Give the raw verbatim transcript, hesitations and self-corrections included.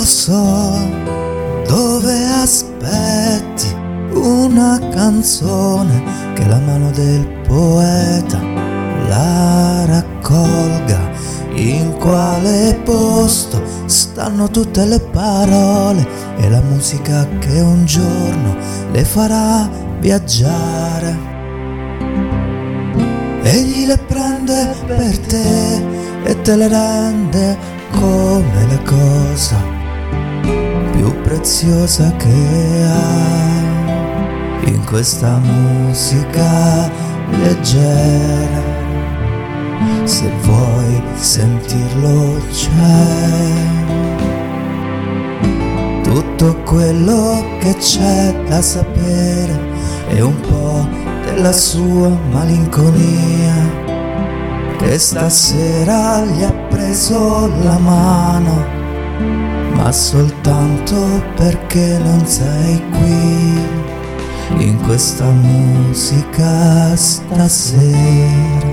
lo so dove aspetti una canzone, che la mano del poeta la raccolga. In quale posto stanno tutte le parole e la musica che un giorno le farà viaggiare? Egli le prende per te e te le rende come la cosa più preziosa che hai in questa musica leggera. Se vuoi sentirlo c'è tutto quello che c'è da sapere e un po' della sua malinconia, che stasera gli ha preso la mano, ma soltanto perché non sei qui in questa musica stasera.